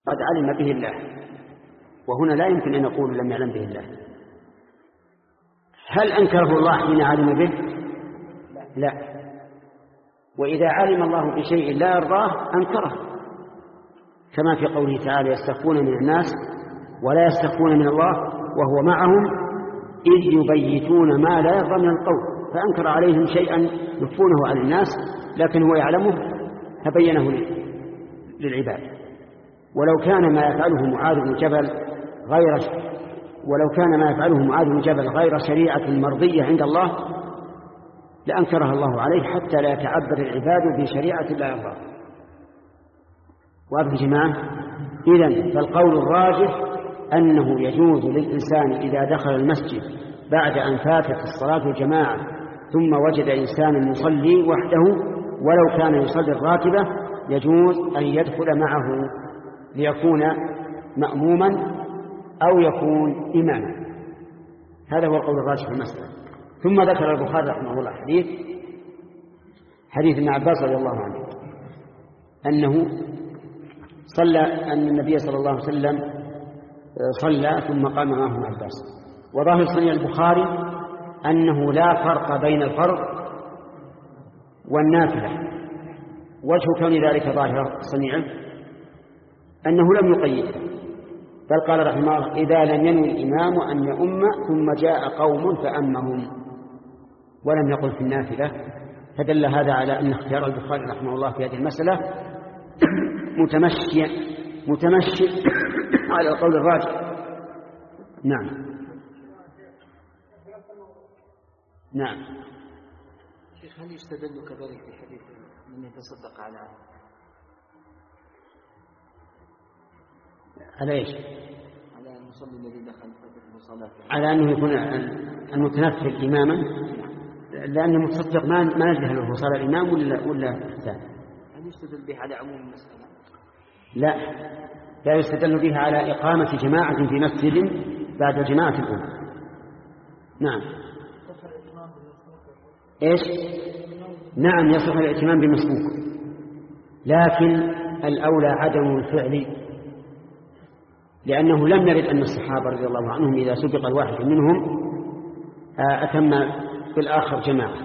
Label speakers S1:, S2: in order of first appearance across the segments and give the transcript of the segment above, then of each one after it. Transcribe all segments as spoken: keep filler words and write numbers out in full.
S1: قد علم به الله، وهنا لا يمكن أن نقول لم يعلم به الله. هل أنكره الله حين علم به؟ لا. وإذا علم الله بشيء لا يرضاه أنكره، كما في قوله تعالى يستخفون من الناس ولا يستخفون من الله وهو معهم إذ يبيتون ما لا يرضى من القول، فأنكر عليهم شيئا يخفونه عن الناس لكن هو يعلمه فبينه للعباد. ولو كان ما يفعله معاذ بن جبل غير ولو كان ما يفعله معاذ بن جبل غير شريعة مرضية عند الله لأنكرها الله عليه حتى لا يتعبد العباد بشريعة لا يرضى. وأبو جماعة إذن فالقول الراجح أنه يجوز للإنسان إذا دخل المسجد بعد أن فاتت الصلاة الجماعة ثم وجد إنسانا يصلي وحده ولو كان يصلي الراتبة يجوز أن يدخل معه ليكون مأموما أو يكون إماما. هذا هو القول الراجح في المسألة. ثم ذكر البخاري رحمه الله حديث حديث ابن عباس رضي الله عنه أنه صلى أن النبي صلى الله عليه وسلم صلى ثم قام معه ابن عباس. وظاهر صنيع البخاري أنه لا فرق بين الفرض والنافلة. وجه كون ذلك ظاهر صنيعه أنه لم يقيده، بل قال رحمه الله إذا لم ينوي الإمام أن يؤم ثم جاء قوم فأمهم، ولم يقل في النافلة. فدل هذا على أن اختيار البخاري رحمه الله في هذه المسألة متمشي متمشي على القول الراجح. نعم نعم.
S2: شيخ هل يستدل كذلك في حديث من يتصدق على
S1: على ايش؟
S2: على المصلي الذي دخل في الصلاة،
S1: على أنه يكون المتنفل إماما، لأن المتصدق ما ما نجده له صلاة الإمام ولا ولا الثاني.
S2: هل يستدل به على عموم المسألة؟
S1: لا، لا يستدل بها على إقامة جماعة في مسجد بعد جماعة الأمة. نعم. إيش؟ نعم يصح الاهتمام بمسبوق، لكن الأولى عدم الفعل، لأنه لم يرد أن الصحابة رضي الله عنهم إذا سبق الواحد منهم أتم بالآخر جماعة.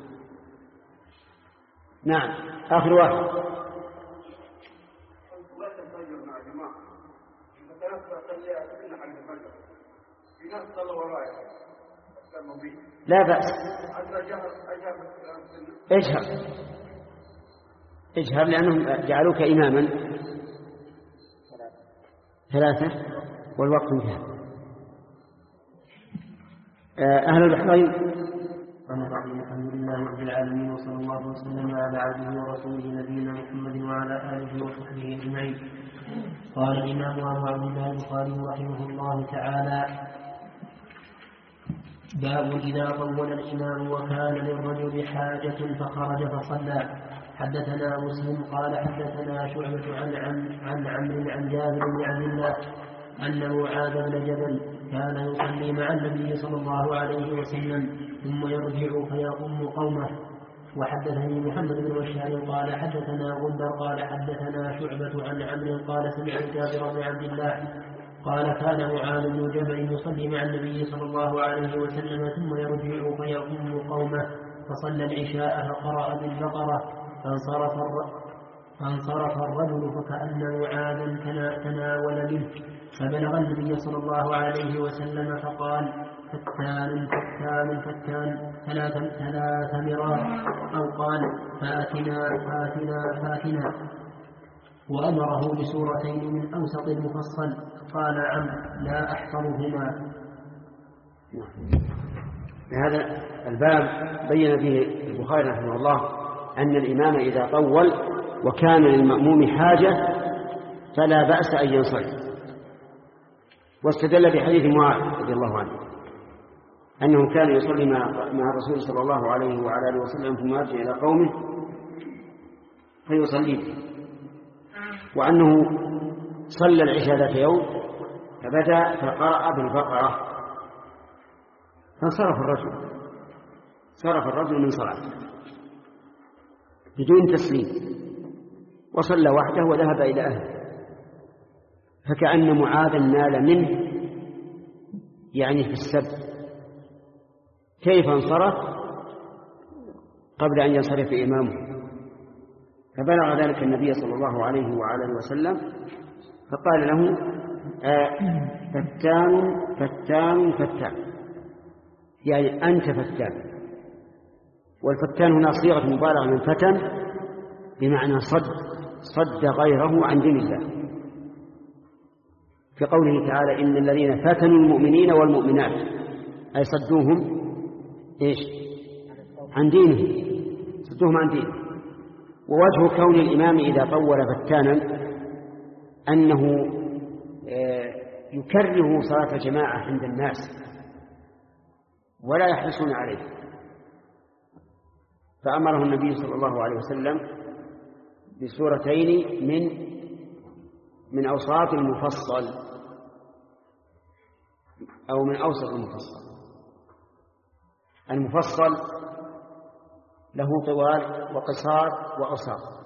S1: نعم آخر واحد. لا بأس، اجهر اجهر لأنهم جعلوك إماما ثلاثة والوقت انتهى. أهل البحرين.
S3: الحمد لله رب العالمين وصلى الله وسلم على عبده ورسوله نبينا محمد وعلى آله وصحبه أجمعين. قال الإمام أبو عبد الله البخاري رحمه الله تعالى: باب إذا طول الإمام وكان للرجل حاجة فخرج فصلى. حدثنا مسلم قال حدثنا شعبة عن عن عن عمرو عن جابر بن عبد الله أن معاذ بن جبل كان يصلي مع النبي صلى الله عليه وسلم ثم يرجع فيقوم قومه. وحدثني محمد بن بشار قال حدثنا غندر قال حدثنا شعبة عن عمرو قال سمعت جابر بن عبد الله قال كان معاذ بن جبل يصلي مع النبي صلى الله عليه وسلم ثم يرجع فيقوم قومه فصلى العشاء فقرأ بالبقرة فانصرف فانصرف الرجل فكأن معاذا تناول منه فبلغ النبي صلى الله عليه وسلم فقال: فتان فتان فتان ثلاث ثلاث مرات، أو قال: فاتنا فاتنا فاتنا، وأمره بسورتين من أوسط المفصل. قال عمرو: لا أحفظهما.
S1: هذا الباب بين به البخاري رحمه الله أن الإمام إذا طول وكان للمأموم حاجة فلا بأس أن ينصرف. واستدل بحديث معاذ رضي الله عنه أنه كان يصلي مع الرسول صلى الله عليه وعلى آله وسلم ثم يرجع إلى قومه فيصلي به، وأنه صلى العشاء ذات يوم فبدأ فقرأ بالبقرة فانصرف الرجل صرف الرجل من صلاته بدون تسليم وصلى وحده وذهب إلى أهله. فكأن معاذا نال منه يعني في السب. كيف انصرف قبل أن ينصرف إمامه؟ فبلغ ذلك النبي صلى الله عليه وعلى وسلم فقال له آه فتان فتان فتان، يعني أنت فتان. والفتان هنا صيغة مبالغة من فتن بمعنى صد صد غيره عن دين الله، في قوله تعالى إن الذين فتنوا المؤمنين والمؤمنات أي صدوهم إيش؟ عن دينهم، صدوهم عن دينهم. ووجه كون الإمام إذا طول فتانا أنه يكره صلاة الجماعة عند الناس ولا يحرصون عليه، فأمره النبي صلى الله عليه وسلم بسورتين من من أوساط المفصل أو من أوسط المفصل. المفصل له طوال وقصار وأوساط،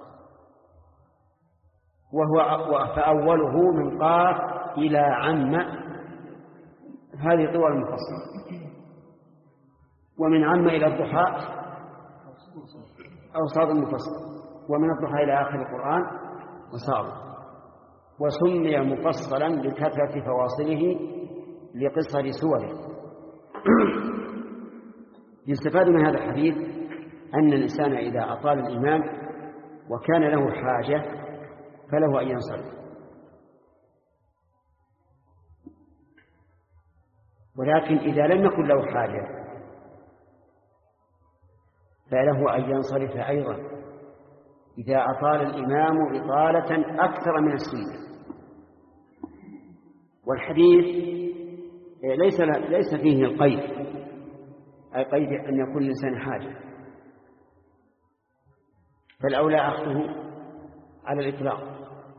S1: وهو فأوله من قاف إلى عم، هذه طوال المفصل. ومن عم إلى الضحى أوساط المفصل، ومن الضحى إلى آخر القرآن وساط. وسمي مفصلا لكثرة فواصله لقصر سوره. يستفاد من هذا الحديث أن الإنسان إذا أطال الإمام وكان له حاجة فله أن ينصرف، ولكن إذا لم يكن له حاجة فله أن ينصرف أيضا إذا أطال الإمام إطالة أكثر من السنة. والحديث ليس ليس فيه القيد، أي قيد أن يكون الإنسان حاجة، فالأولى أخذه على الإطلاق.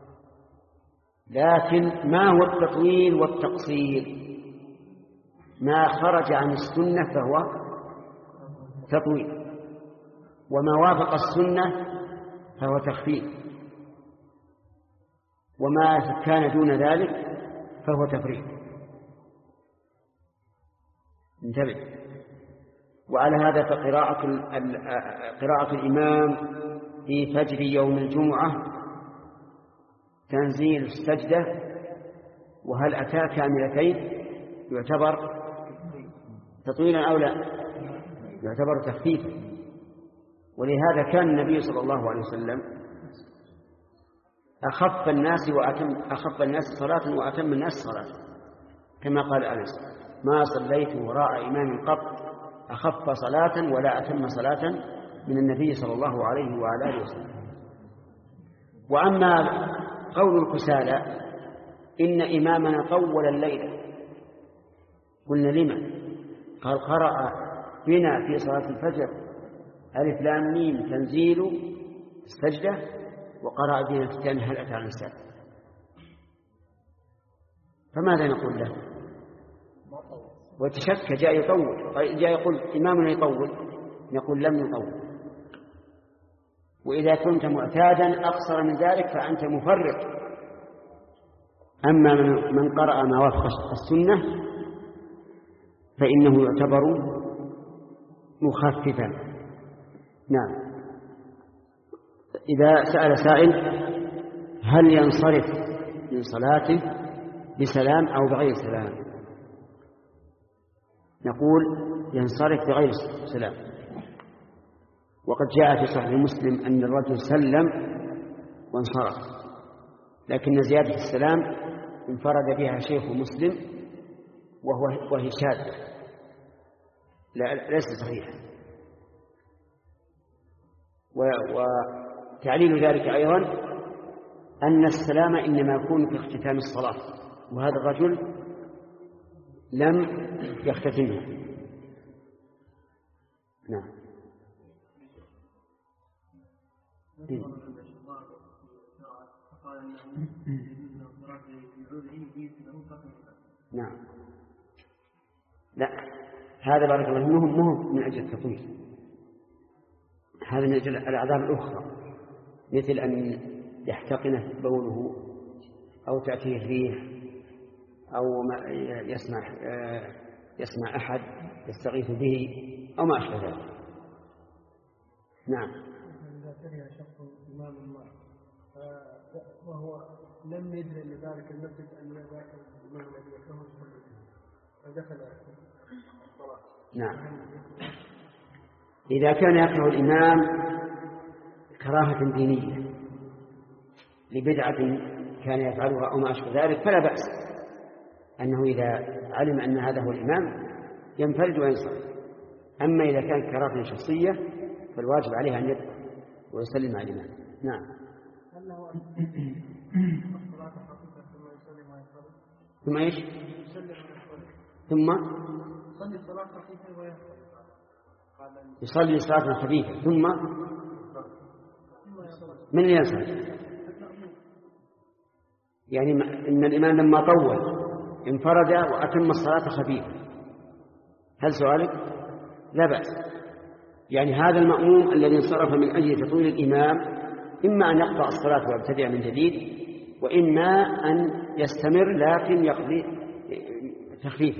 S1: لكن ما هو التطويل والتقصير؟ ما خرج عن السنة فهو تطويل، وما وافق السنة فهو تخفيف، وما كان دون ذلك فهو تفريط. انتبه. وعلى هذا فقراءة قراءة الإمام في فجر يوم الجمعة تنزيل السجدة وهل أتى كاملتين يعتبر تطويلا أو لا؟ يعتبر تخفيفا. ولهذا كان النبي صلى الله عليه وسلم أخف الناس وأتم أخف الناس صلاة وأتم الناس صلاة، كما قال أنس: ما صليت وراء إمام قط أخف صلاة ولا أتم صلاة من النبي صلى الله عليه وعلى آله وسلم. وأما قول الكسالى إن إمامنا طول الليل، قلنا لما؟ قال: قرأ بنا في صلاة الفجر ألف لام ميم تنزيل السجدة، وقرأ بنا في الثاني هل أتى على الإنسان. فماذا نقول له؟ وتشك جاء يطول، جاء يقول إمامنا يطول، نقول لم يطول. وإذا كنت معتادا أقصر من ذلك فأنت مفرط. أما من قرأ ما وافق السنة فإنه يعتبر مخففا. نعم. إذا سأل سائل هل ينصرف من صلاته بسلام أو بغير سلام، نقول ينصرف بغير سلام. وقد جاء في صحيح مسلم أن الرجل سلم وانصرف، لكن زيادة السلام انفرد بها شيخ مسلم وهو وهي شاذة ليس صحيحا. وتعليل ذلك أيضا أن السلام إنما يكون في اختتام الصلاة، وهذا الرجل لم يختتمها. نعم. نعم. لا، هذا بارك الله فيه مو من أجل التطويل، هذا من أجل الأعذار الأخرى، مثل أن يحتقنه بوله أو تأتيه ريح أو يسمع يسمع أحد يستغيث به أو ما أشبه ذلك. نعم.
S4: إذا كره شخص إمام الله وهو لم يدري لذلك المسجد أن ذاك الإمام الذي يكره فدخل الصلاة.
S1: نعم. إذا كان يكره الإمام كراهة دينية لبدعة كان يفعلها أو ما أشبه ذلك فلا بأس أنه إذا علم أن هذا هو الإمام ينفرد وينصرف. أما إذا كانت كراهة شخصية فالواجب عليه أن يدخل ويسلم على الإمام. نعم.
S4: هل له الصلاة خفيفة ثم يسلم وينصرف؟
S1: ثم إيش؟
S4: يسلم وينصرف.
S1: ثم
S4: يصلي صلاة خفيفة وينصرف.
S1: يصلي صلاة خفيفة ثم من ينصرف؟ يعني إن الإمام لما طول انفرد وأتم الصلاة خفيفة. هل سؤالك؟ لا بأس. يعني هذا المأموم الذي انصرف من أجل تطويل الإمام إما أن يقطع الصلاة ويبتدئ من جديد وإما أن يستمر لكن يقضي تخفيفا.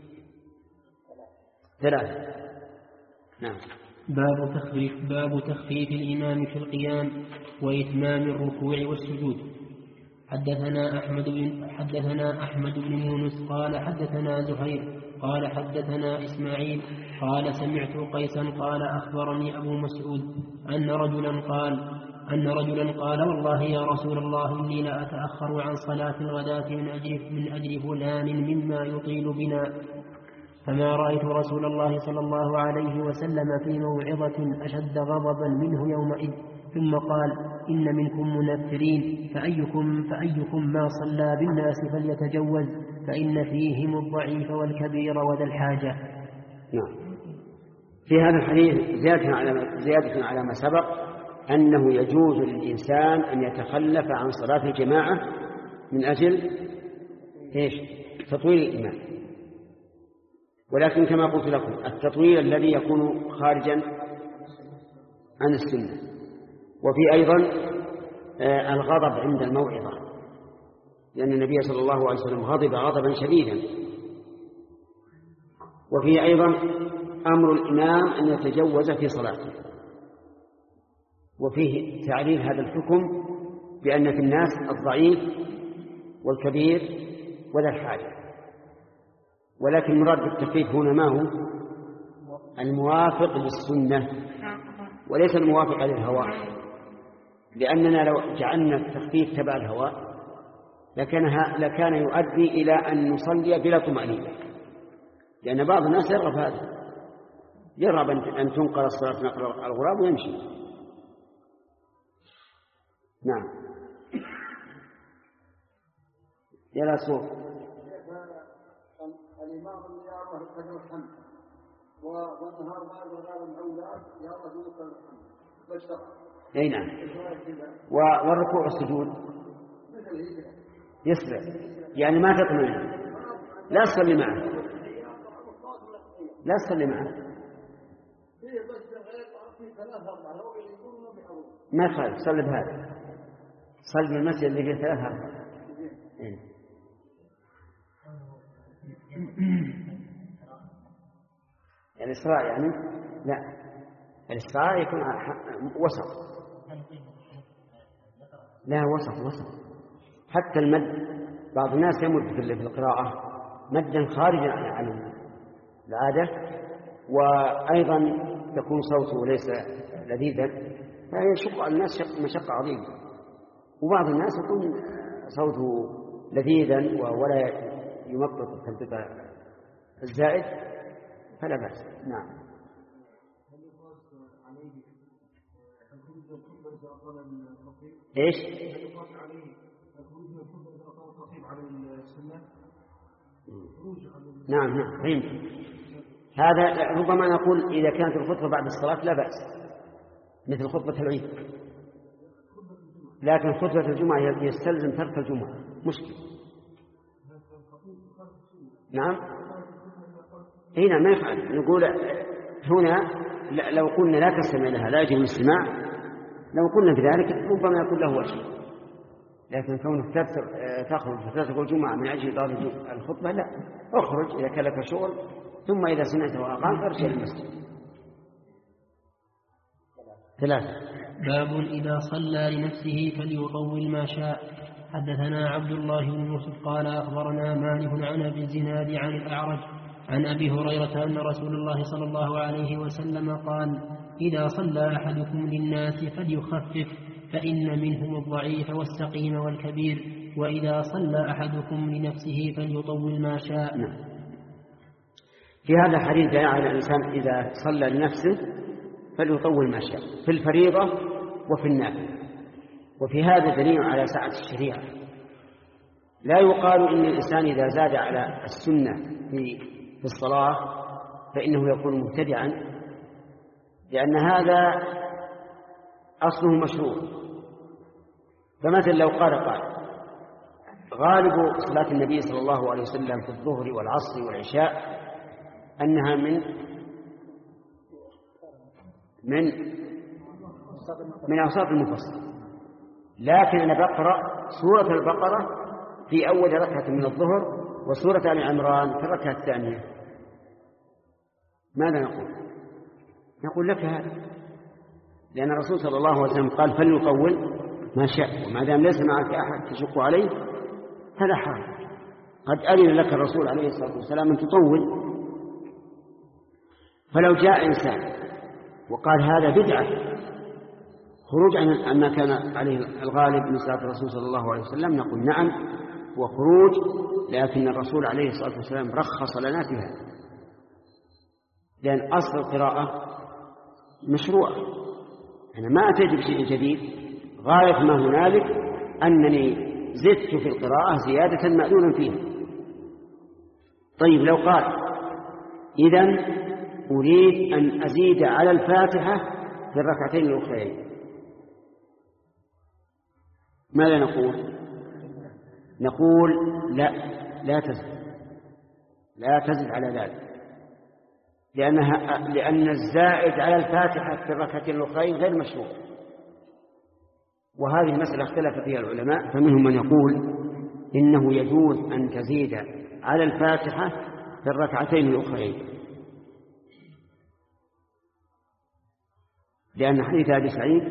S1: ثلاثة. نعم.
S3: باب تخفيف باب تخفيف الإمام في القيام وإتمام الركوع والسجود. حدثنا أحمد بن حدثنا أحمد بن يونس قال حدثنا زهير قال حدثنا إسماعيل قال سمعت قيسا قال أخبرني أبو مسعود أن رجلا قال أن رجلا قال والله يا رسول الله إني لا أتأخر عن صلاة الغداة من أجل من أجل فلان مما يطيل بنا، فما رأيت رسول الله صلى الله عليه وسلم في موعظة أشد غضبا منه يومئذ، ثم قال إن منكم منفرين فأيكم, فأيكم ما صلى بالناس فليتجوز فإن فيهم الضعيف والكبير وذا الحاجة.
S1: نعم. في هذا الحديث زيادة على, زيادة على ما سبق أنه يجوز للإنسان أن يتخلف عن صلاة الجماعة من أجل إيش؟ تطويل الإمام، ولكن كما قلت لكم التطويل الذي يكون خارجا عن السنة. وفي أيضا الغضب عند الموعظة، لأن النبي صلى الله عليه وسلم غضب غضبا شديدا. وفي أيضا أمر الإمام أن يتجوز في صلاته، وفيه تعليل هذا الحكم بأن في الناس الضعيف والكبير وذا الحاجة. ولكن مراد بالتخفيف هنا ما هو؟ الموافق للسنة وليس الموافق للهوى، لأننا لو جعلنا التخفيف تبع الهوى لكان, لكان يؤدي إلى أن نصلي بلا طمأنينة، لأن بعض الناس يرغب هذا، يرغب أن تنقل الصلاة نقل الغراب ويمشي. نعم. يلا صوت.
S4: الإمام يا الله قدر الحمد والنهار ما يغال الأولاد يا الله يوصل الحمد بشر.
S1: أي نعم. والركوع والسجود يسرع، يعني ما تطمئن، لا تصلي معه، لا تصلي معه، ما يخالف، صلي بهذا، صلي بالمسجد اللي فيه ثلاث أربعة. الإسراء يعني لا، الإسراء يكون وسط، لا وسط وسط. حتى المد بعض الناس يمد في القراءة مدا خارجا عن العادة، وأيضا يكون صوته ليس لذيذا، فيشق على الناس مشقة عظيمة. وبعض الناس يكون صوته لذيذا ولا يمطط التنطيط الزائد فلا بأس. نعم. ايش؟ نعم نعم فهمت. هذا ربما نقول إذا كانت الخطبة بعد الصلاة لا بأس، مثل خطبة العيد، لكن خطبة الجمعة يستلزم ترك الجمعة، مشكلة. نعم. هنا ما يفعل، نقول هنا لو قلنا لا تستمع لها لا يجب الاستماع، لو قلنا بذلك ربما يكون له وجه، لكن كونك تخرج فتترك الجمعة من أجل إضافة الخطبة لا، اخرج إذا كان لك شغل، ثم إذا سمعت وأقام ارجع المسجد. ثلاثة.
S3: باب إذا صلى لنفسه فليطول ما شاء. حدثنا عبد الله بن يوسف قال أخبرنا مالك عن أبي الزناد عن الأعرج عن أبي هريرة أن رسول الله صلى الله عليه وسلم قال: إذا صلى أحدكم للناس فليخفف، فإن منهم الضعيف والسقيم والكبير، وإذا صلى أحدكم لنفسه فليطول ما شاء.
S1: في هذا الحديث يعني الإنسان إذا صلى لنفسه فليطول ما شاء في الفريضة وفي النافلة. وفي هذا دليل على سعة الشريعة. لا يقال إن الإنسان إذا زاد على السنة في في الصلاة فإنه يكون مبتدعا، لأن هذا أصله مشروع. فمثلا لو قال قال غالب صلاة النبي صلى الله عليه وسلم في الظهر والعصر والعشاء أنها من من من أوساط المفصل، لكن أنا بقرأ سورة البقرة في أول ركعة من الظهر وسورة آل عمران في الركعة الثانية، ماذا نقول؟ نقول لك هذا، لأن الرسول صلى الله عليه وسلم قال فليطول ما شاء، وما دام ليس معك أحد تشق عليه هذا حرام. قد أذن لك الرسول عليه الصلاة والسلام أن تطول. فلو جاء إنسان وقال هذا بدعة، خروج عن ما كان عليه الغالب من صلاة الرسول صلى الله عليه وسلم، نقول نعم وخروج، لكن الرسول عليه الصلاة والسلام رخص لنا في هذا، لأن أصل القراءة مشروع. أنا ما أتيت بشيء جديد، غاية ما هنالك أنني زدت في القراءة زيادة مأذونا فيها. طيب لو قال إذن أريد أن أزيد على الفاتحة في الركعتين الأخرين، ماذا نقول؟ نقول لا لا تزد لا تزد على ذلك، لأنها لأن الزائد على الفاتحة في الركعتين الأخرين غير مشروع. وهذه المسألة اختلف فيها العلماء، فمنهم من يقول إنه يجوز أن تزيد على الفاتحة في الركعتين الأخرين، لأن حديث أبي سعيد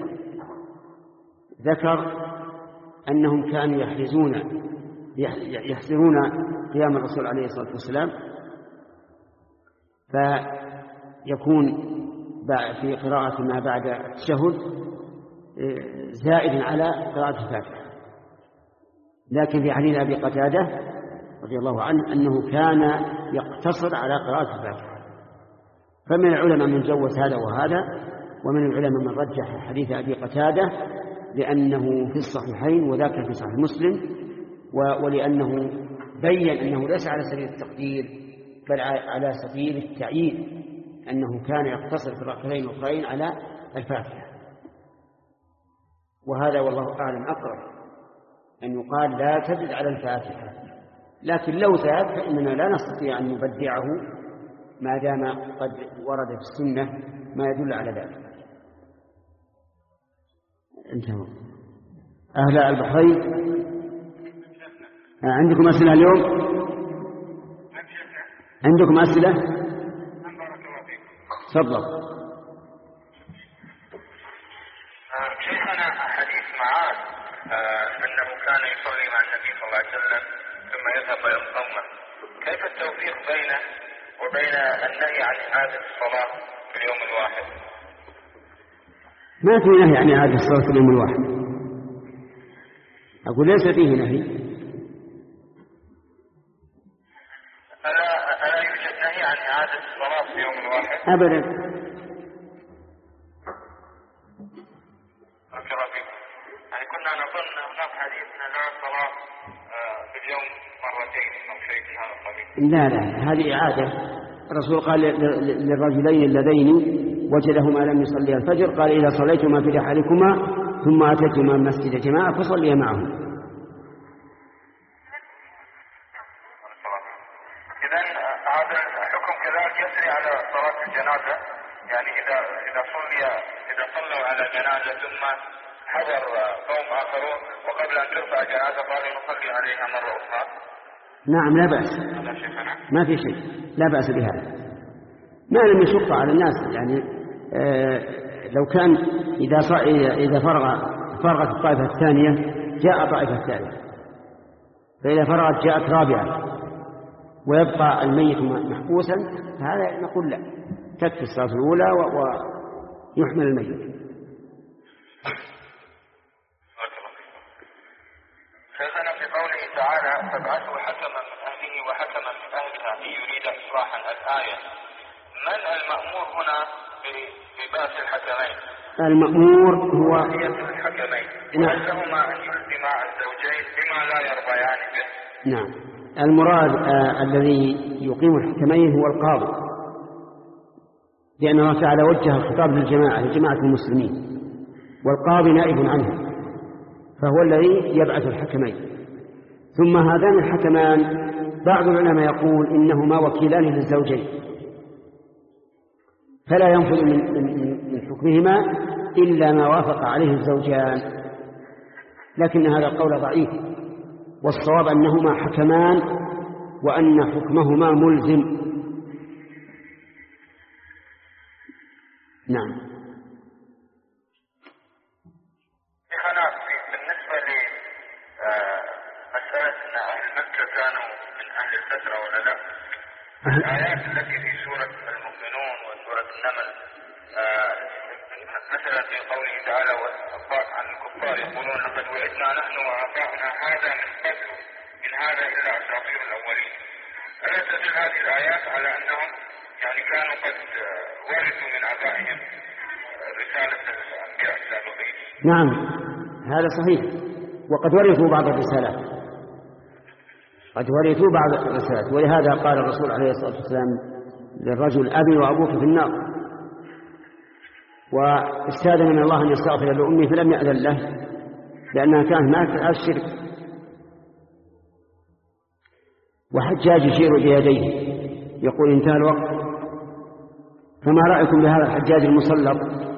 S1: ذكر أنهم كانوا يحرزون يحسرون قيام الرسول عليه الصلاة والسلام، فيكون في قراءة ما بعد التشهد زائد على قراءة الفاتحة. لكن في حديث أبي قتادة رضي الله عنه أنه كان يقتصر على قراءة الفاتحة. فمن العلماء من جوز هذا وهذا، ومن العلماء من رجح حديث أبي قتادة لأنه في الصحيحين وذاك في صحيح مسلم، ولأنه بين أنه ليس على سبيل التقدير بل على سبيل التعيين، أنه كان يقتصر في الركعتين الأخرين على الفاتحة. وهذا والله أعلم أقرب أن يقال لا تزد على الفاتحة، لكن لو زاد فإننا لا نستطيع أن نبدعه ما دام قد ورد في السنة ما يدل على ذلك. انتهوا. أهل البحرين عندكم أسئلة اليوم؟ عندكم أسئلة؟ تفضل.
S5: شيخنا حديث معاذ أنه كان يصلي مع النبي صلى الله عليه وسلم ثم يذهب إلى القومة، كيف التوفيق بينه وبين النهي عن إعادة الصلاة في اليوم الواحد؟
S1: ما في نهي عن إعادة الصلاة في اليوم الواحد، أقول ليس فيه نهي.
S5: ألا ألا يوجد نهي عن إعادة الصلاة في يوم الواحد؟
S1: أبدا.
S5: يعني كنا نظن هناك حديث أن لا صلاة في اليوم مرتين أو شيء من هذا القبيل.
S1: لا لا، هذه إعادة. الرسول قال للرجلين اللذين وجدهما لم يصليا الفجر قال إذا صليتما في رحالكما ثم أتيتما المسجد جماعة فصليا معهم.
S5: إذن هذا الحكم كذلك يسري على صلاة الجنازة، يعني إذا إذا صلي إذا صلوا على جنازة ثم حضر قوم آخرون وقبل أن ترفع جنازة قالوا نصلي عليها مرة أخرى.
S1: نعم لا بأس، ما في شيء، لا بأس بهذا ما لم يشق على الناس. يعني آه لو كان إذا إذا فرغ فرغت الطائفة الثانية جاء الطائفة الثالثة، فإذا فرغت جاءت رابعة ويبقى الميت محبوسا، هذا نقول لا، تكفي الصلاة الأولى ويحمل الميت.
S5: شيخنا في قوله تعالى فابعثوا حكما من أهله وحكما من أهلها إن يريد إصلاحا الآية، من المأمور هنا ببعث الحكمين؟
S1: المأمور هو
S5: الحكمين، وهل لهما أن يلزما الزوجين بما لا يرضيان به؟
S1: نعم، المراد آه الذي يقيم الحكمين هو القاضي، لأن الله تعالى وجه الخطاب للجماعة لجماعة المسلمين، والقاضي نائب عنه، فهو الذي يبعث الحكمين. ثم هذان الحكمان بعض العلماء يقول إنهما وكيلان للزوجين، فلا ينفذ من, من, من حكمهما إلا ما وافق عليه الزوجان، لكن هذا القول ضعيف، والصواب أنهما حكمان وأن حكمهما ملزم. نعم.
S5: شيخنا بالنسبة لمسألة أن أهل مكة كانوا من أهل الفترة ولا لا، الآيات التي في سورة المؤمنون وسورة النمل مثلا في قوله تعالى عن الكفار يقولون لقد وعدنا نحن وآباؤنا هذا من قبل إن هذا إلا أساطير الأولين، ألا تدل هذه الآيات على أنهم يعني كانوا قد ورثوا من آبائهم رسالة الأنبياء السابقين؟
S1: نعم هذا صحيح، وقد ورثوا بعض الرسالات، قد ورثوا بعض الرسالات، ولهذا قال الرسول عليه الصلاة والسلام للرجل أبي وأبوك في النار، واستأذن من الله أن يستغفر لأمه فلم يأذن له لأنها كانت ماتت على الشرك. وحجاج يشير بيديه يقول انتهى الوقت، فما رأيكم بهذا الحجاج المسلط؟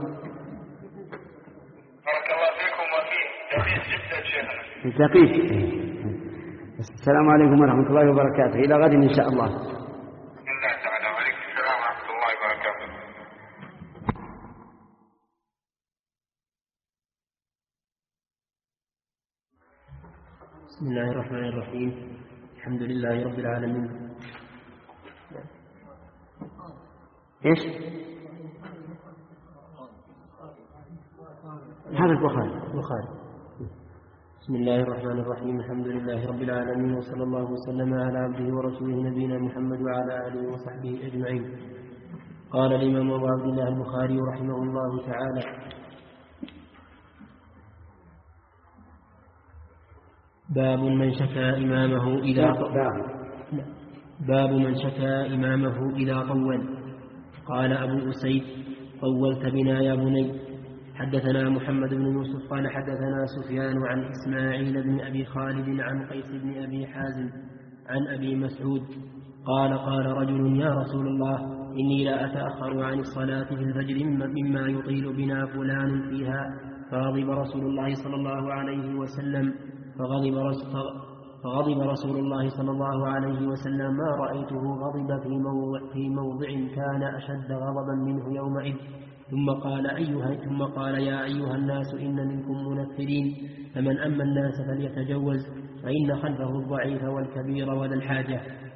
S5: بارك الله فيكم وفيه دقيق جدا شيخنا.
S1: دقيق. السلام عليكم ورحمة الله وبركاته، إلى غد إن شاء الله.
S5: بسم الله تعالى، وعليكم السلام ورحمة الله وبركاته.
S3: بسم الله الرحمن الرحيم، الحمد لله رب العالمين.
S1: إيش؟ هذا البخاري.
S3: البخاري. بسم الله الرحمن الرحيم، الحمد لله رب العالمين، وصلى الله وسلم على عبده ورسوله نبينا محمد وعلى آله وصحبه أجمعين. قال الإمام أبو عبد الله البخاري رحمه الله تعالى: باب من شكى إمامه إذا باب من شكى إمامه إذا طول. قال أبو أسيد: طولت بنا يا بني. حدثنا محمد بن يوسف قال حدثنا سفيان عن إسماعيل بن أبي خالد عن قيس بن أبي حازم عن أبي مسعود قال: قال رجل: يا رسول الله، إني لا أتأخر عن الصلاة في الفجر مما يطيل بنا فلان فيها. فغضب رسول الله صلى الله عليه وسلم فغضب رسول فغضب رسول الله صلى الله عليه وسلم ما رأيته غضب في موضع, في موضع كان أشد غضبا منه يومئذ. ثم قال أيها ثم قال يا أيها الناس إن منكم منفرين، فمن أما الناس فليتجوز، فإن خلفه الضعيف والكبير وذا الحاجة.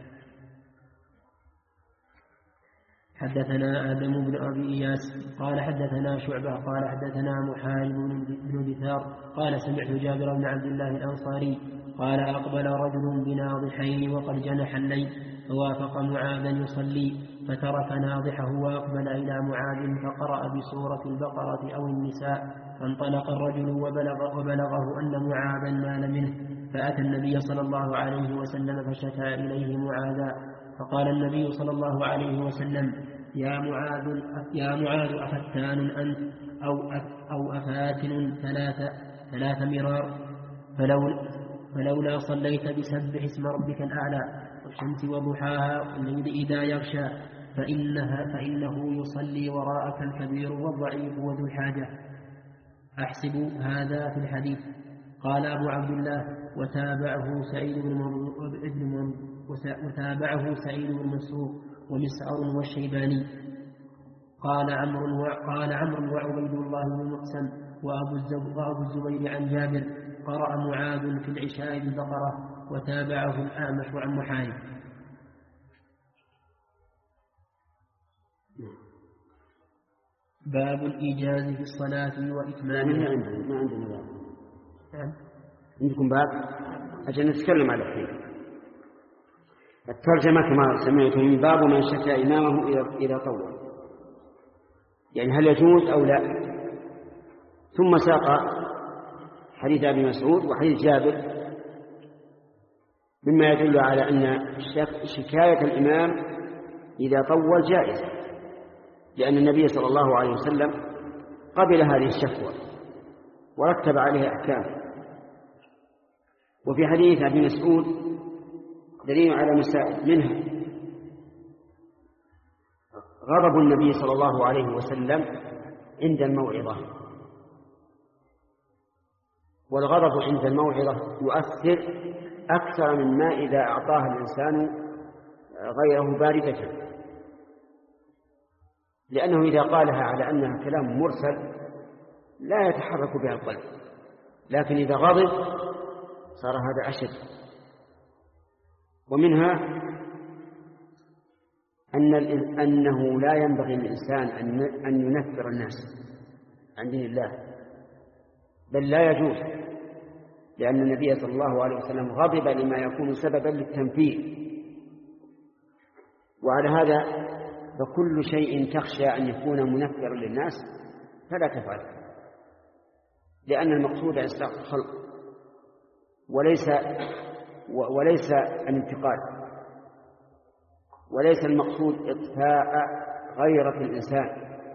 S3: حدثنا آدم بن أبي إياس قال حدثنا شعبة قال حدثنا محارب بن دثار قال سمعت جابر بن عبد الله الأنصاري قال: أقبل رجل بناضحين وقد جنح الليل، فوافق معاذا يصلي، فترك ناضحه وأقبل إلى معاذ فقرأ بسورة البقرة أو النساء، فانطلق الرجل وبلغ وبلغه أن معاذا نال منه، فأتى النبي صلى الله عليه وسلم فشكى إليه معاذا، فقال النبي صلى الله عليه وسلم: يا معاذ يا معاذ أفتان أنت أو أو أفاتن ثلاث ثلاث مرار، فلو فلولا صليت بسبح اسم ربك الأعلى والشمس وضحاها والليل إذا يغشى فإنها فإنه يصلي وراءك الكبير والضعيف وذو الحاجة. أحسب هذا في الحديث. قال أبو عبد الله: وتابعه سعيد بن وتابعه سعيد بن مسروق ومسعر والشيباني. قال عمرو قال عمرو وعبيد الله بن مقسم وأبو الزبير عن جابر: قرأ معاذ في العشاء بالبقرة. وتابعه الأعمش عن محارب. باب الإيجاز في الصلاة وإتمامها.
S1: ما عندنا ما عندنا باب. عندكم باب عشان نتكلم على الحين. الترجمة كما سمعتم: باب من شكى إمامه إذا طول، يعني هل يجوز أو لا. ثم ساق حديث أبي مسعود وحديث جابر مما يدل على أن شكاية الإمام إذا طول جائزة، لأن النبي صلى الله عليه وسلم قبل هذه الشكوى ورتب عليها أحكام. وفي حديث أبي مسعود دليل على مسائل، منها غضب النبي صلى الله عليه وسلم عند الموعظة، والغضب عند الموعظة يؤثر أكثر مما إذا أعطاها الإنسان غيره باردة، لأنه إذا قالها على أنها كلام مرسل لا يتحرك بها القلب، لكن إذا غضب صار هذا أشد. ومنها أن أنه لا ينبغي للإنسان أن ينفر الناس عن دين الله، بل لا يجوز، لأن النبي صلى الله عليه وسلم غضب لما يكون سببا للتنفير. وعلى هذا فكل شيء تخشى أن يكون منفرا للناس فلا تفعله، لأن المقصود إصلاح الخلق وليس وليس الانتقال، وليس المقصود إطفاء غيرة الإنسان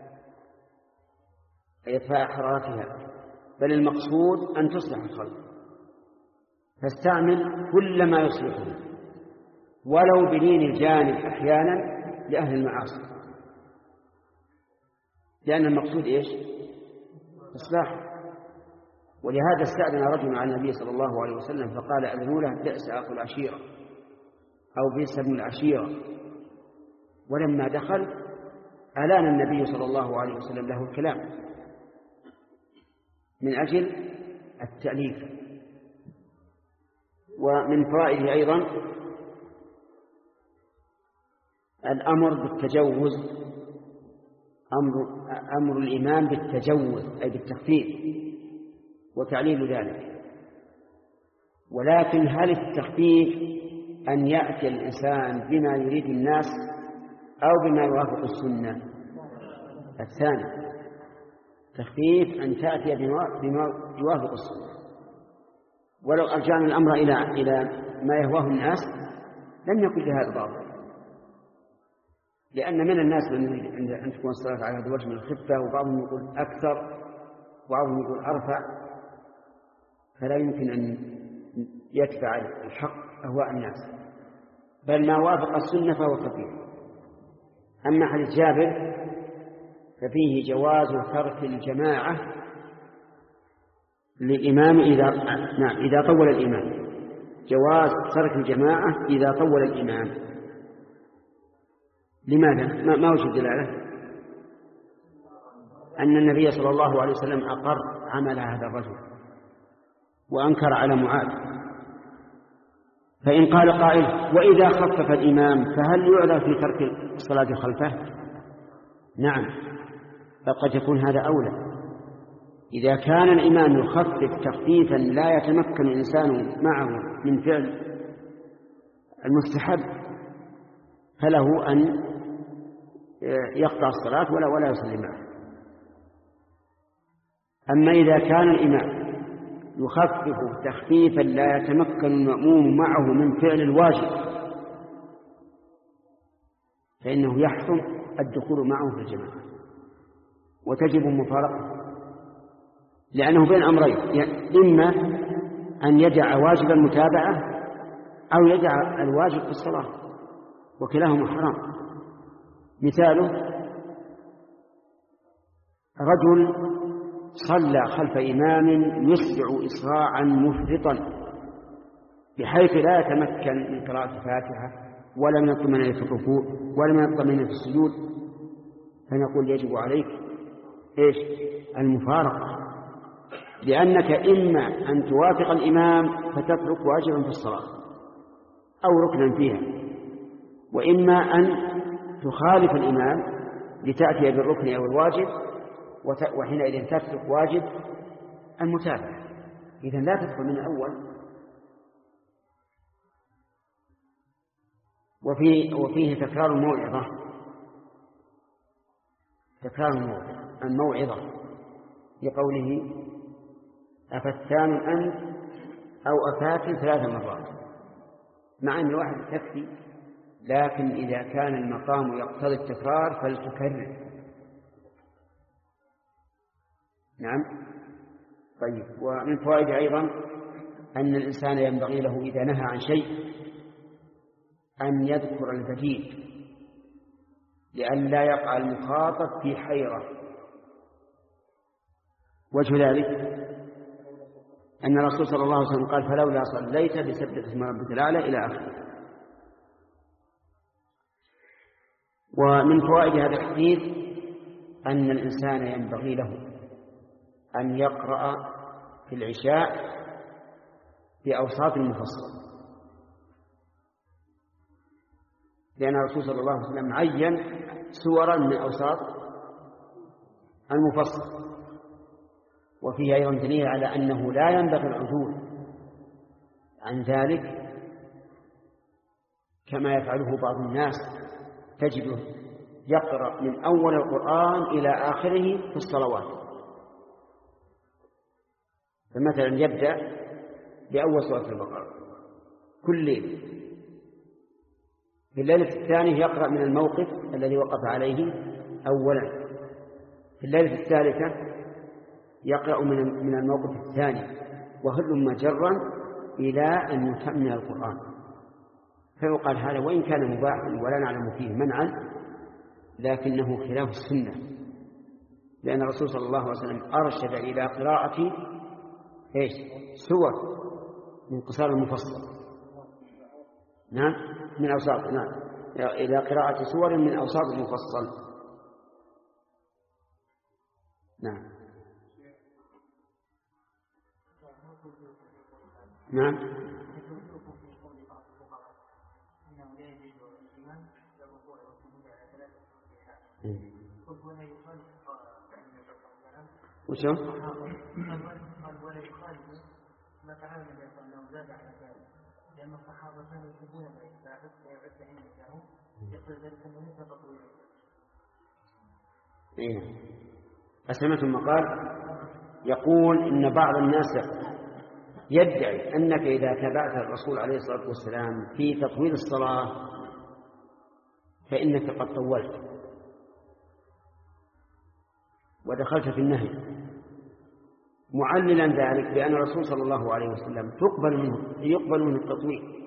S1: أي إطفاء حرارتها، بل المقصود أن تصلح الخلق، فاستعمل كل ما يصلحه ولو بلين الجانب أحيانا لأهل المعاصي، لأن المقصود إيش؟ إصلاح. ولهذا استأذن رجل على النبي صلى الله عليه وسلم فقال: أذنوا له بئس أخو العشيرة أو بئس ابن العشيرة. ولما دخل ألان النبي صلى الله عليه وسلم له الكلام من أجل التأليف. ومن فوائده أيضا الأمر بالتجوز، أمر, أمر الإمام بالتجوز أي بالتخفيف وتعليل ذلك. ولكن هل التخفيف أن يأتي الإنسان بما يريد الناس أو بما يوافق السنة؟ الثاني، تخفيف أن تأتي بما يوافق السنة. ولو أرجعنا الأمر إلى إلى ما يهواه الناس لم يكن لهذا باطل، لأن من الناس من يريد أن تكون الصلاة على هذا الوجه من الخفة، وبعضهم يقول أكثر وبعضهم يقول أرفع، فلا يمكن أن يدفع الحق أهواء الناس، بل ما وافق السنة فهو خفيف. أما حديث جابر ففيه جواز ترك الجماعة للإمام إذا نعم إذا طول الإمام، جواز ترك الجماعة إذا طول الإمام. لماذا؟ ما وجه الدلالة؟ أن النبي صلى الله عليه وسلم أقر عمل هذا الرجل وأنكر على معاذ. فإن قال قائل: وإذا خفف الإمام فهل يعذر في ترك الصلاة خلفه؟ نعم، بل قد يكون هذا أولى. إذا كان الإمام يخفف تخفيفا لا يتمكن الإنسان معه من فعل المستحب فله أن يقطع الصلاة ولا ولا يصلي معه. أما إذا كان الإمام يخفف تخفيفا لا يتمكن المأموم معه من فعل الواجب فإنه يحرم الدخول معه في الجماعة وتجب مفارقته، لأنه بين أمرين: إما أن يدع واجب المتابعة أو يدع الواجب في الصلاة، وكلاهما حرام. مثاله: رجل صلى خلف إمام يسرع إسراعا مفرطا بحيث لا يتمكن من قراءة الفاتحة ولا من الطمأنينة في الركوع ولا من الطمأنينة في السجود، فنقول يجب عليك إيش؟ المفارقة، لأنك إما أن توافق الإمام فتترك واجبا في الصلاة أو ركنا فيها، وإما أن تخالف الإمام لتأتي بالركن أو الواجب، وحينئذ تترك واجب المتابعة. إذن لا تدخل من الأول. وفيه, وفيه تكرار الموعظة تكرار الموعظة الموعظة لقوله أفتان أنت أو أفات ثلاث مرات، مع أن الواحد تكفي، لكن إذا كان المقام يقتضي التكرار فلتكرر. نعم. طيب. ومن فوائد أيضا أن الإنسان ينبغي له إذا نهى عن شيء أن يذكر البديل لئلا يقع المخاطب في حيرة. وجه ذلك أن الرسول صلى الله عليه وسلم قال فلولا صليت بسبح اسم ربك الأعلى إلى آخره. ومن فوائد هذا الحديث أن الإنسان ينبغي له أن يقرأ في العشاء بأوساط المفصل، لأن الرسول صلى الله عليه وسلم عين سورا من أوساط المفصل. وفيه أيضا دليل على أنه لا ينبغي العدول عن ذلك كما يفعله بعض الناس، تجده يقرأ من أول القرآن إلى آخره في الصلوات. فمثلا يبدأ بأول سورة البقرة كل ليلة، في الليلة الثانية يقرأ من الموقف الذي وقف عليه أولا، في الليلة الثالثة يقرأ من الموقف الثاني، وهل مجرا إلى أن يكمل القرآن. فيقال هذا وإن كان مباحا ولا نعلم فيه منعا لكنه خلاف السنة، لأن الرسول صلى الله عليه وسلم أرشد إلى قراءة إيش؟ سور من قصار المفصل. نعم من أوساط، نعم إلى قراءة سور من أوساط المفصل. نعم نعم وشو؟
S4: ولا يخالف ما تعالى النبي صلى الله عليه وسلم زاد على ذلك، لأن الصحابة كانوا يحبون ما يستعرض ويعد عنده، يقول ذلك أنه ليس تطويلا.
S1: إيه. أسمعتم مقال يقول إن بعض الناس يدعي أنك إذا تبعت الرسول عليه الصلاة والسلام في تطويل الصلاة فإنك قد طولت ودخلت في النهي، معللا ذلك بأن الرسول صلى الله عليه وسلم تقبل منه يقبل منه التطويل،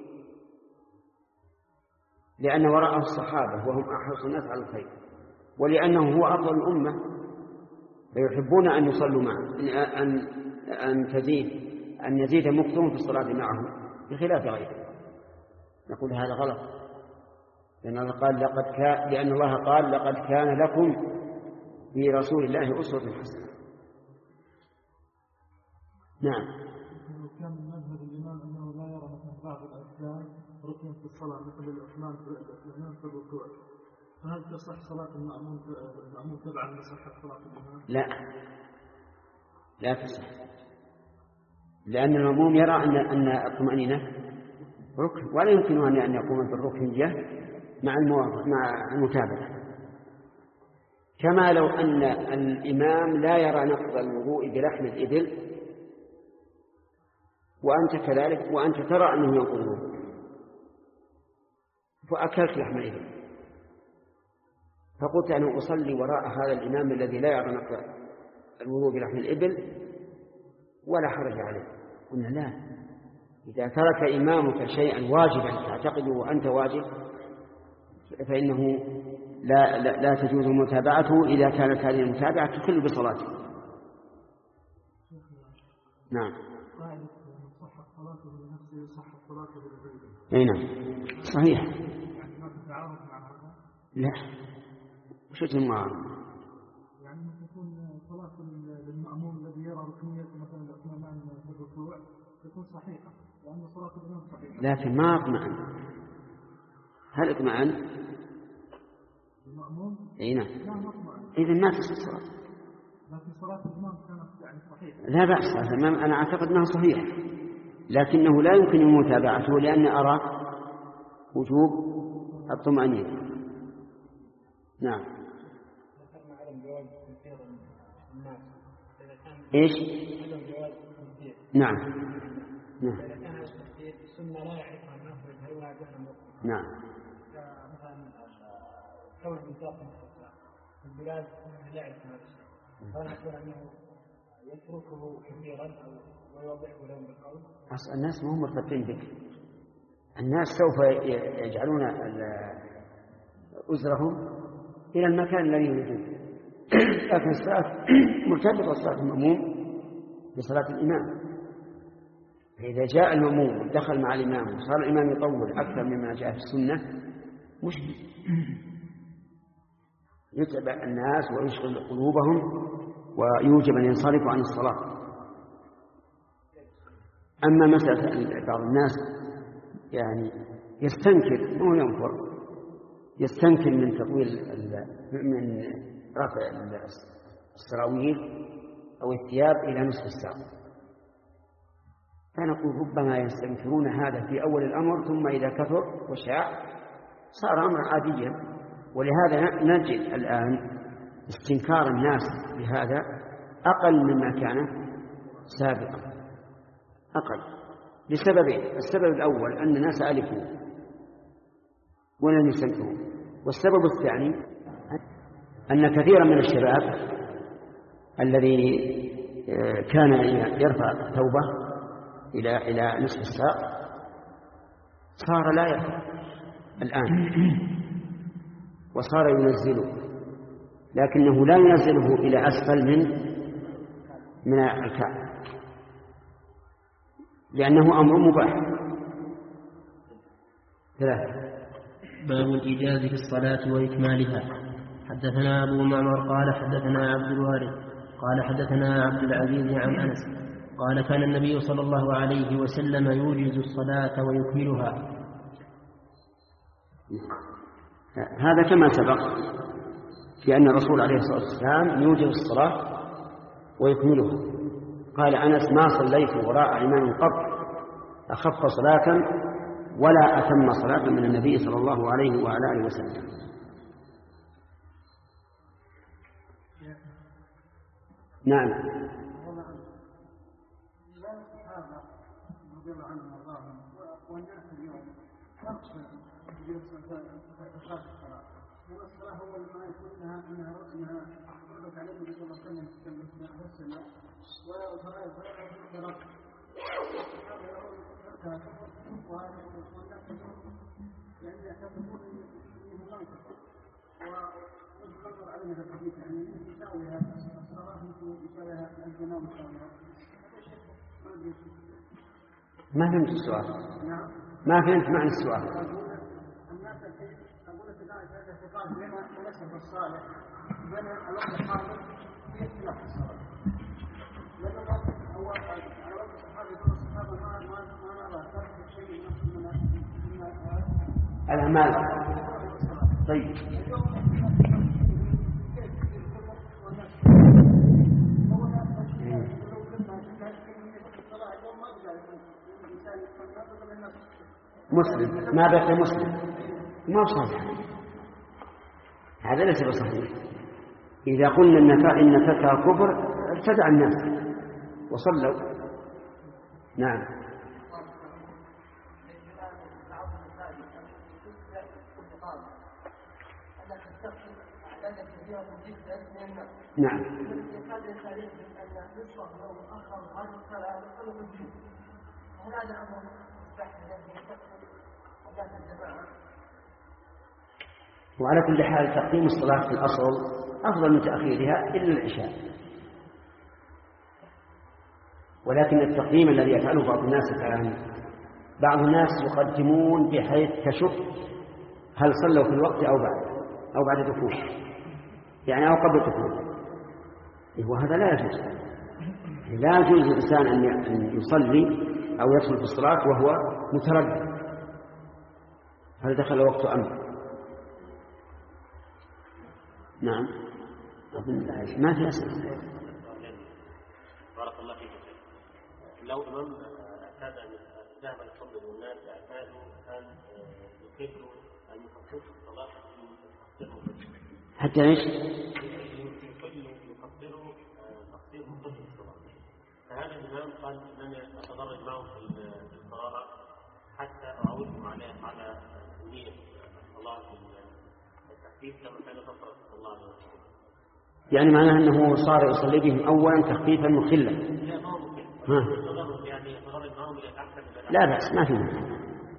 S1: لأن وراءه الصحابة وهم أحرص الناس على الخير، ولأنه هو أفضل الأمة فيحبون أن يصلوا معه، أن أن تزيد أن يزيد مقتهم في الصلاة معه بخلاف غيره. نقول هذا غلط، لأن الله قال لقد كان لأن الله قال لقد كان لكم في رسول الله أسوة حسنة. نعم.
S4: كان مذهب الإمام أنه لا يرى مثلا بعض الأركان ركن في الصلاة مثل الإتمام في الركوع، فهل تصح صلاة المأمون المأمون تبعا لصحة صلاة الإمام؟
S1: لا لا تصح، لأن المأموم يرى أن أن الطمأنينة ركن ولا يمكن أن يقوم بالركنية مع مع المتابعة، كما لو أن الإمام لا يرى نقض الوضوء بلحم الإبل وأنت كذلك وأنت ترى أنه ينقض الوضوء فأكلت لحم الإبل، فقلت أنا أصلي وراء هذا الإمام الذي لا يرى نقض الوضوء بلحم الإبل ولا حرج عليه. قلنا لا، إذا ترك إمامك شيئا واجبا تعتقده وأنت واجب فإنه لا, لا, لا تجوز متابعته إذا كانت هذه المتابعة تخل بصلاته. نعم.
S4: قاعدة من صحت صلاته لنفسه صحت صلاته لغيره.
S1: أي نعم صحيح.
S4: يعني ما تتعارض مع هذا؟
S1: لا. وش المعارضة؟
S4: يعني تكون صلاة للمأموم الذي يرى ركنية مثلا الإطمئنان في الركوع تكون صحيحة لأن صلاة الإمام صحيحة.
S1: لكن ما اطمئن. هل اطمئن؟
S4: المأموم؟
S1: أي نعم.
S4: لا ما اطمئن.
S1: إذا ما تصح الصلاة.
S4: لكن صلاة الإمام كانت يعني صحيحة.
S1: لا بأس. أنا أعتقد أنها صحيحة لكنه لا يمكن متابعته لأن أرى وجوب الطمأنينة. نعم. إيش؟ نعم. نعم. نعم.
S6: كون المنطقة في البلاد لا يعرف هذا الشيء، فلا نقول أنه يتركه كثيرا أو ويوضحه لهم بالقول.
S1: الناس ما هم مرتبطين بك. الناس سوف يجعلون أزرهم إلى المكان الذي يريدون، لكن الصلاة مرتبطة صلاة المأموم بصلاة الإمام. فإذا جاء المأموم ودخل مع الإمام وصار الإمام يطول أكثر مما جاء في السنة مشكل، يتبع الناس ويشغل قلوبهم ويوجب أن ينصرفوا عن الصلاة. أما مسألة بعض الناس يعني يستنكر مو ينفر، يستنكر من تطويل من رفع السراويل أو الثياب إلى نصف الساق، فنقول ربما يستنكرون هذا في أول الأمر ثم إذا كثر وشاع صار أمر عاديا. ولهذا نجد الآن استنكار الناس بهذا أقل مما كان سابقا، أقل لسببين. السبب الأول أن الناس ألفوا ولم يستنكروا، والسبب الثاني أن كثيرا من الشباب الذي كان يرفع ثوبه إلى إلى نصف الساق صار لا يرفع الآن وصار ينزله، لكنه لا ينزله إلى أسفل من من الكعب لأنه أمر مباح. ثلاثة.
S3: باب الإيجاز في الصلاة وإكمالها. حدثنا أبو معمر قال حدثنا عبد الوارث قال حدثنا عبد العزيز عن أنس قال كان النبي صلى الله عليه وسلم يوجز الصلاة ويكملها.
S1: هذا كما سبق في أن الرسول عليه الصلاة والسلام يوجز الصلاة ويكملها. قال أنس ما صليت وراء إمام قط أخف صلاة ولا أتم صلاة من النبي صلى الله عليه وعلى آله وسلم. نعم.
S6: والصلاة هو ما يقول لها أنها رأسها أخبرت عليه النبي صلى الله عليه وسلم في السنة ولا صلاة ولا رأس وهذا يعني يعتبرون أنه منكر ونظر عليه هذا الحديث يعني يساويها الصلاة يساويها الجنة مساويها.
S1: ما فهمت السؤال. ما فهمت معنى السؤال.
S6: الناس أقول لك الآن هذا اعتقاد لنا ونسب الصالح بين الوقت الحاضر في اختلاف الصلاة. لأن الوقت أول على وقت الصحابة يقول الصحابة ما ما ما نرى ترك شيء من من
S1: الأعمال. طيب. مسلم ما بقي مسلم ما صحيح، هذا ليس بصحيح. إذا قلنا إن إن تركها كفر ابتدع الناس وصلوا. نعم. نعم. وعلى كل حال تقديم الصلاة في الأصل أفضل من تأخيرها إلا العشاء. ولكن التقديم الذي يفعله بعض الناس الآن، بعض الناس يقدمون بحيث تشك هل صلوا في الوقت أو بعد أو بعد دخول، يعني أو قبل دخول، وهذا لا يجوز. لا يجوز للإنسان أن يصلي أو يدخل في الصلاة وهو متردد هل دخل وقت أم. نعم ما في أسئلة.
S7: بارك الله فيك. لو إمام اعتاد أن ذهب يصلي والناس اعتادوا أن يكبروا أن يخففوا الصلاة
S1: حتى ايش؟
S7: يقدروا تقصير مقدم الصلاة، فهذا الإمام قال أنني أتدرج معهم في القراءة حتى أعودهم على على نية الصلاة بالتخفيف كما كان فترة صلى الله عليه وسلم.
S1: يعني معناه أنه صار يصلي بهم أولا تخفيفا مخلا.
S7: لا ما هو مخل، يعني يتدرج معهم إلى الأحسن.
S1: لا بأس، ما في مانع.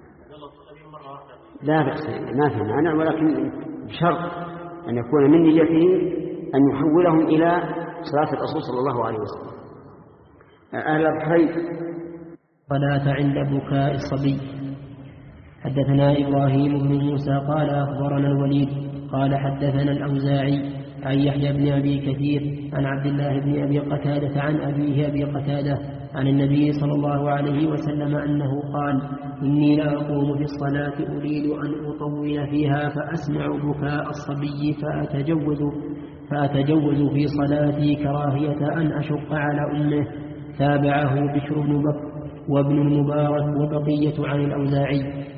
S1: لا بأس، ما في مانع، ولكن بشرط أن يكون من نيته أن يحولهم إلى صلاة الرسول صلى الله عليه وسلم. أهل البحرين.
S3: صلاة عند بكاء الصبي. حدثنا إبراهيم بن موسى قال أخبرنا الوليد قال حدثنا الأوزاعي عن يحيى بن أبي كثير عن عبد الله بن أبي قتادة عن أبيه أبي قتادة عن النبي صلى الله عليه وسلم أنه قال: إني لأقوم في الصلاة أريد أن أطول فيها فأسمع بكاء الصبي فأتجوز, فأتجوز في صلاتي كراهية أن أشق على أمه. تابعه بشر بن بكر وابن المبارك وبقية عن الأوزاعي.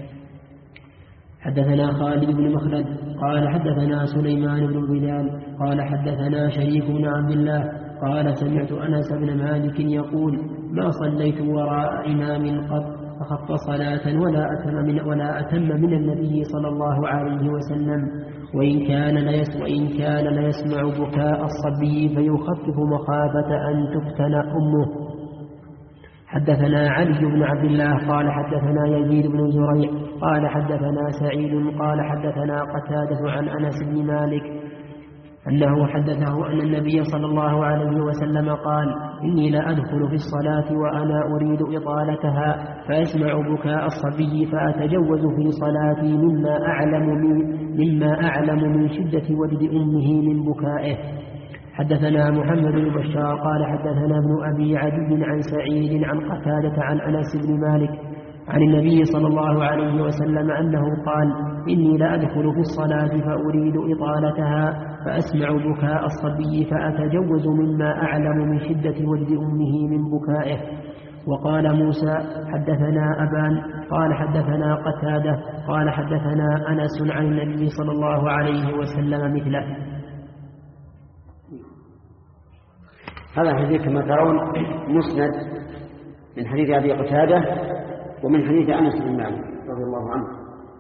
S3: حدثنا خالد بن مخلد قال حدثنا سليمان بن بلال قال حدثنا شريك بن عبد الله قال سمعت أنس بن مالك يقول: ما صليت وراء إمام قط فخف صلاة ولا أتم من, ولا أتم من النبي صلى الله عليه وسلم، وإن كان ليس وإن كان ليسمع بكاء الصبي فيخفف مخافة أن تفتن أمه. حدثنا علي بن عبد الله قال حدثنا يزيد بن زريع قال حدثنا سعيد قال حدثنا قتادة عن أنس بن مالك أنه حدثه أن النبي صلى الله عليه وسلم قال: إني لأدخل في الصلاة وأنا أريد إطالتها فأسمع بكاء الصبي فأتجوز في صلاتي مما أعلم من, مما أعلم من شدة وجد أمه من بكائه. حدثنا محمد بن بشار قال حدثنا ابن أبي عدي عن سعيد عن قتادة عن أنس بن مالك عن النبي صلى الله عليه وسلم أنه قال: إني لأدخل في الصلاة فأريد إطالتها فأسمع بكاء الصبي فأتجوز مما أعلم من شدة وجد أمه من بكائه. وقال موسى حدثنا أبان قال حدثنا قتادة قال حدثنا أنس عن النبي صلى الله عليه وسلم مثله.
S1: هذا الحديث كما ترون مسند من حديث أبي قتادة ومن حديث أنس بن مالك رضي الله عنه.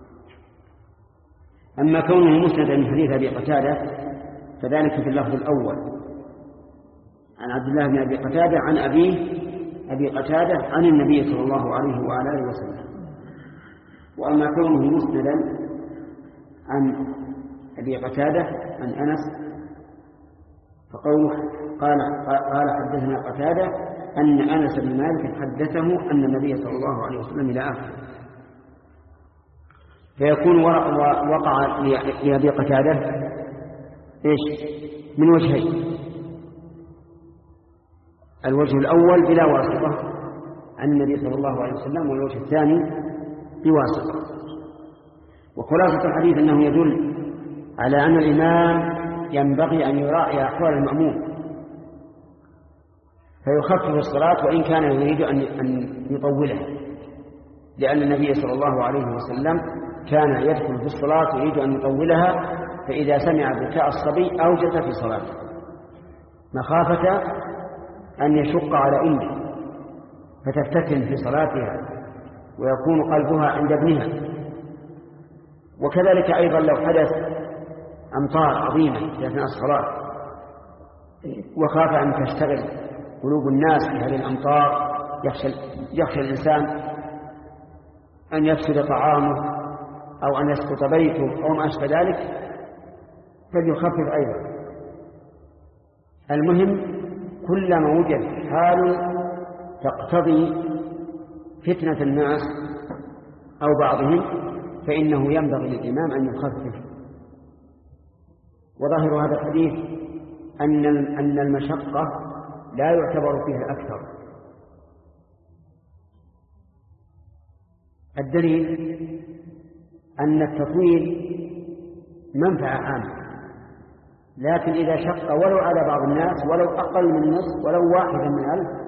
S1: أما كونه مسند من حديث أبي قتادة فذلك في اللفظ الأول عن عبد الله بن أبي قتادة عن أبيه أبي قتادة عن النبي صلى الله عليه وآله وسلم. وأما كونه مسندا عن أبي قتادة عن أنس فقوله قال قال حدثنا قتادة أن أنس بن مالك حدثه أن النبي صلى الله عليه وسلم إلى آخره، فيكون وقع لأبي قتادة إيش من وجهين: الوجه الأول بلا واسطة عن النبي صلى الله عليه وسلم، والوجه الثاني بواسطة. وخلاصة الحديث أنه يدل على أن الإمام ينبغي أن يراعي أحوال المأموم فيخفف الصلاة وإن كان يريد أن يطولها، لأن النبي صلى الله عليه وسلم كان يدخل في الصلاة يريد أن يطولها، فإذا سمع بكاء الصبي أوجس في صلاته مخافة أن يشق على أمه فتفتتن في صلاتها ويكون قلبها عند ابنها. وكذلك أيضا لو حدث أمطار عظيمة في أثناء الصلاة وخاف أن تشتغل قلوب الناس في هذه الأمطار، يخشى, يخشى الإنسان أن يفسد طعامه أو أن يسقط بيته أو ما أشبه ذلك، فليخفف أيضا. المهم كلما وجد حال تقتضي فتنة الناس أو بعضهم فإنه ينبغي للإمام أن يخفف. وظاهر هذا الحديث أن أن المشقة لا يعتبر فيها الأكثر. الدليل أن التطويل منفعة عامة، لكن إذا شق ولو على بعض الناس ولو أقل من نصف ولو واحدا من ألف